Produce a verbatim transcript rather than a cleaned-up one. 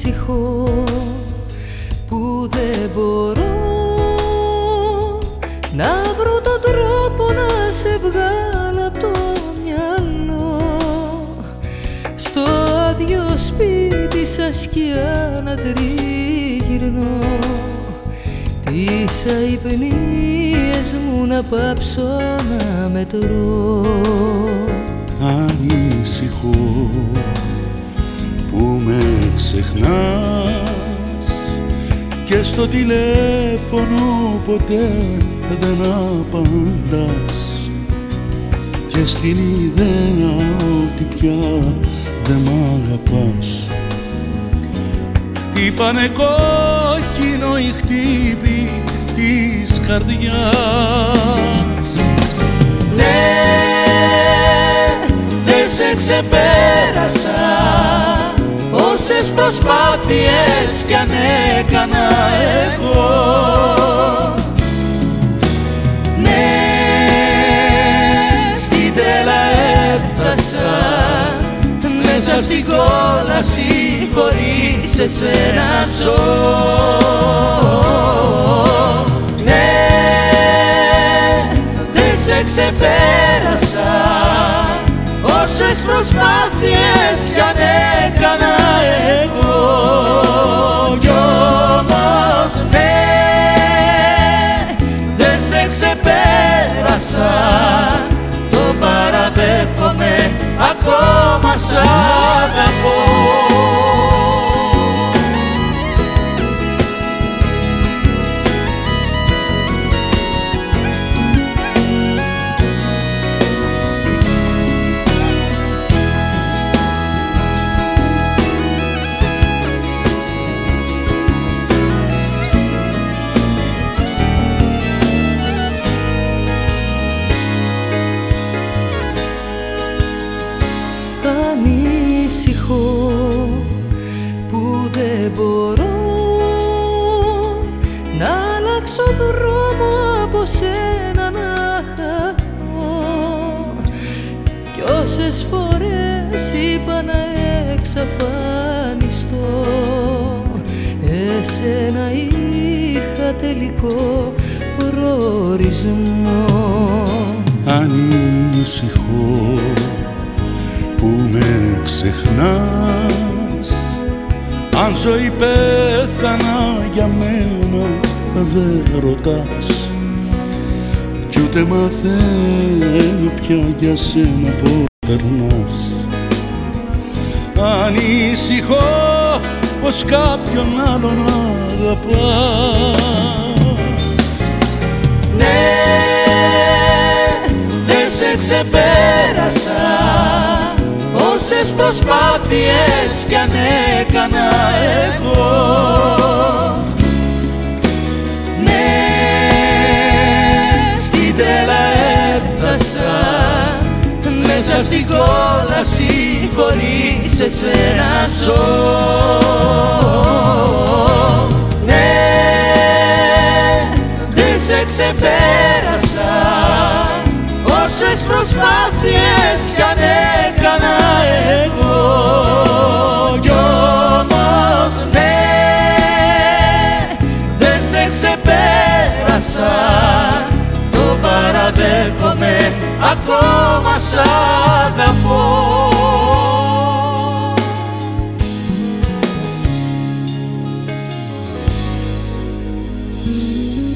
ανησυχώ που δεν μπορώ να βρω τον τρόπο να σε βγάλω απ' το μυαλό. Στο άδειο σπίτι σαν σκιά να τριγυρνώ, τις αϊπνίες μου να πάψω να μετρώ. Ανησυχώ που με ξεχνάς και στο τηλέφωνο ποτέ δεν απαντάς, και στην ιδέα ότι πια δεν μ' αγαπάς. Χτύπανε κόκκινο οι χτύποι της καρδιάς. Ναι, δεν σε ξεπέρασα όσες προσπάθειες κι αν έκανα εγώ. Ναι, στην τρέλα έφτασα μέσα στην κόλαση, χωρίς εσένα ζω. Ναι, δεν σε ξεπέρασα όσες προσπάθειες κι αν έκανα εγώ. Κι όμως ναι, δεν σε ξεπέρασα, το παραδέχομαι, ακόμα σ' αγαπώ. Ανησυχώ που δεν μπορώ να αλλάξω δρόμο, από σένα να χαθώ. Κι όσες φορές είπα να εξαφανιστώ, εσένα είχα τελικό προορισμό. Ανησυχώ που με ξεχνάς, αν ζωή πέθανα για μένα δεν ρωτάς, κι ούτε μαθαίνω πια για σένα πώς περνάς. Ανησυχώ πως κάποιον άλλον αγαπάς. Ναι, δεν σε ξεπέρασα όσες προσπάθειες κι αν έκανα εγώ. Ναι, στην τρέλα έφτασα μέσα στην κόλαση, χωρίς εσένα ζω. Ναι, δεν σε ξεπέρασα όσες προσπάθειες κι αν έκανα εγώ. Κι όμως ναι, δεν σε ξεπέρασα, το παραδέχομαι, ακόμα σ' αγαπώ.